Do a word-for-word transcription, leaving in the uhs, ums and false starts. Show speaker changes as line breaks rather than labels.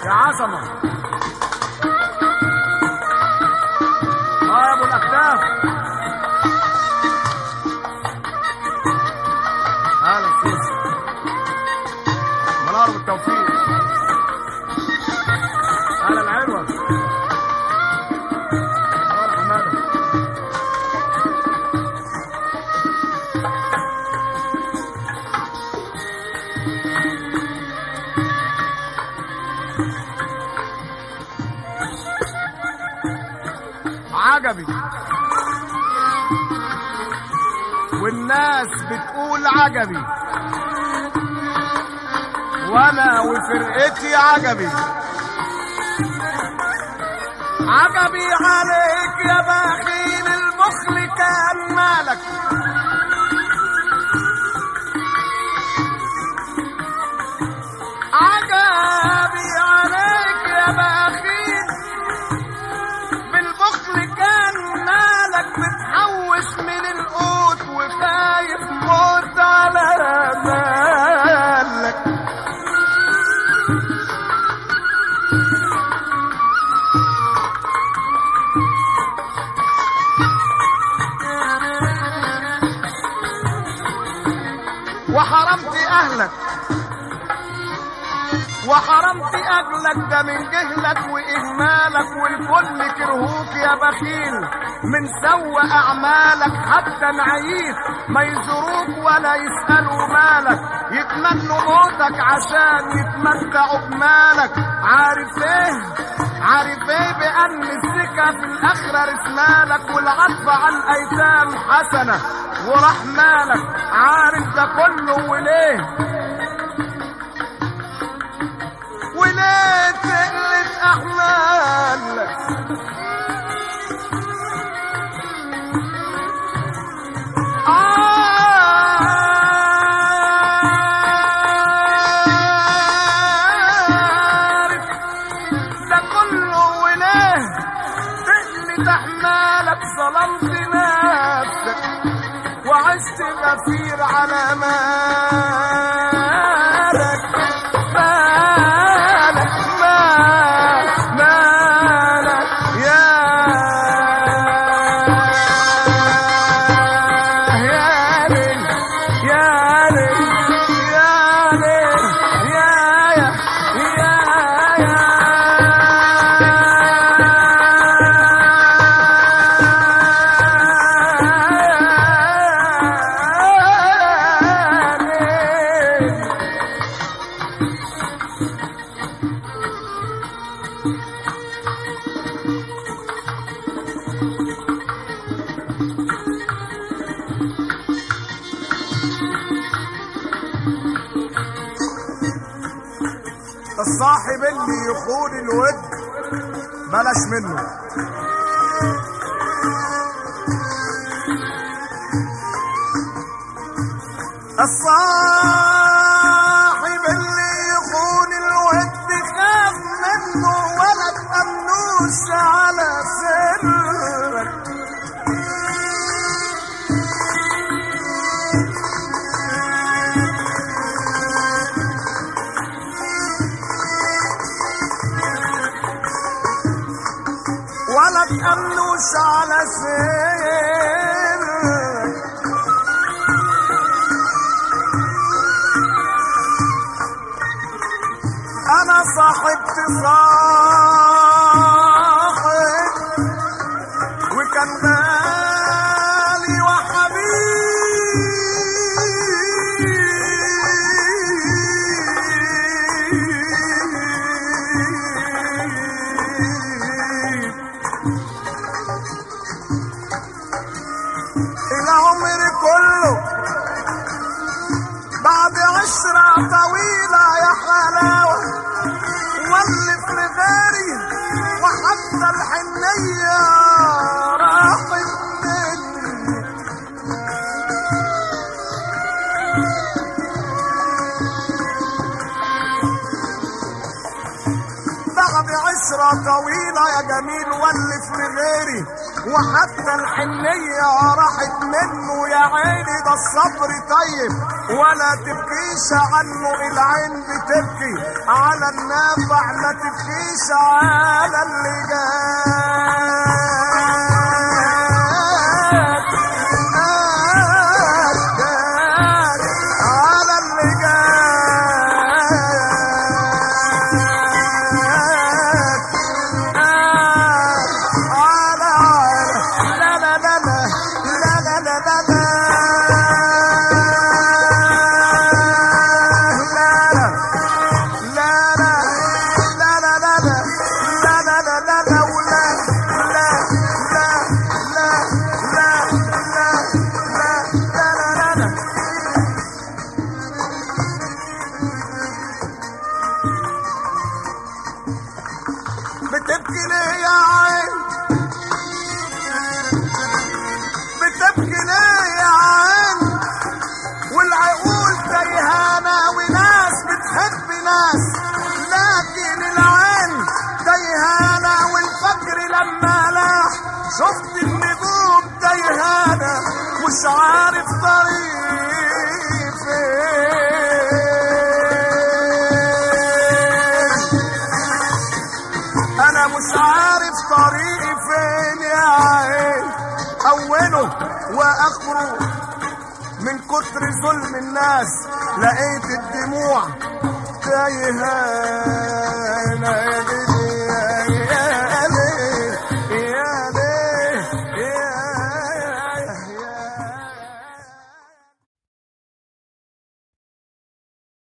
يا عظمة. اه يا ابو الاكتاف. اهلا سيدي. منار بالتوفيق. اهلا العلوة. منار حمادة. عجبي والناس بتقول عجبي، وانا وفرقتي عجبي. عجبي عليك يا بخيل المخل كان مالك، عجبي عليك يا بخيل بالبخل كان مالك، بتحوش من القوت وخايف موت على مالك. وحرمت اهلك وحرمت اجلك، ده من جهلك واهمالك، والكل كرهوك يا بخيل من سوء اعمالك. حتى نعيت ما يزوروك ولا يسالوا مالك، يتمنوا موتك عشان يتمتعوا بمالك. عارف ايه عارف ايه بان السكه في الاخره رسمالك، والعطف على الايتام حسنه ورحمالك. عارف ده كله وليه وليه تقلت احمالك. عارف ده كله وليه تقلت احمالك. ظلمت نفسك وعشت غفير على مالك. مالك مالك مالك يا يا ليل يا ليل يا ليل يا يا يا يا الصاحب اللي يخون الود بلاش منه. الصاحب اللي يخون الود خاف منه ولا تأمنوش على سرك. ولا تأمنوش على سرك. أنا صاحبت صاحب وكان غالي وحبيب العمر كله بعد عشرة طويلة يا حلاوة، واللي في غيري وحتى الحنية راحت مني. بعد عشرة طويلة يا جميل واللي في غيري وحتى الحنية راحت منه. يا عيني ده الصبر طيب ولا تبكيش عنه العين بتبكي على النافع، ما تبكيش على اللي جاك على اللي جاك على لا لا لا لا لا لا لا لا بتبكي ليه يا عين؟ بتبكي ليه يا عين؟ والعقول تيهانة وناس بتحب ناس، لكن العين تيهانة والفجر لما لاح شفت النجوم تيهانة مش عارف طريق فين، انا مش عارف طريقي فين يا عين، اوله واخره من كتر ظلم الناس لقيت الدموع تايهة.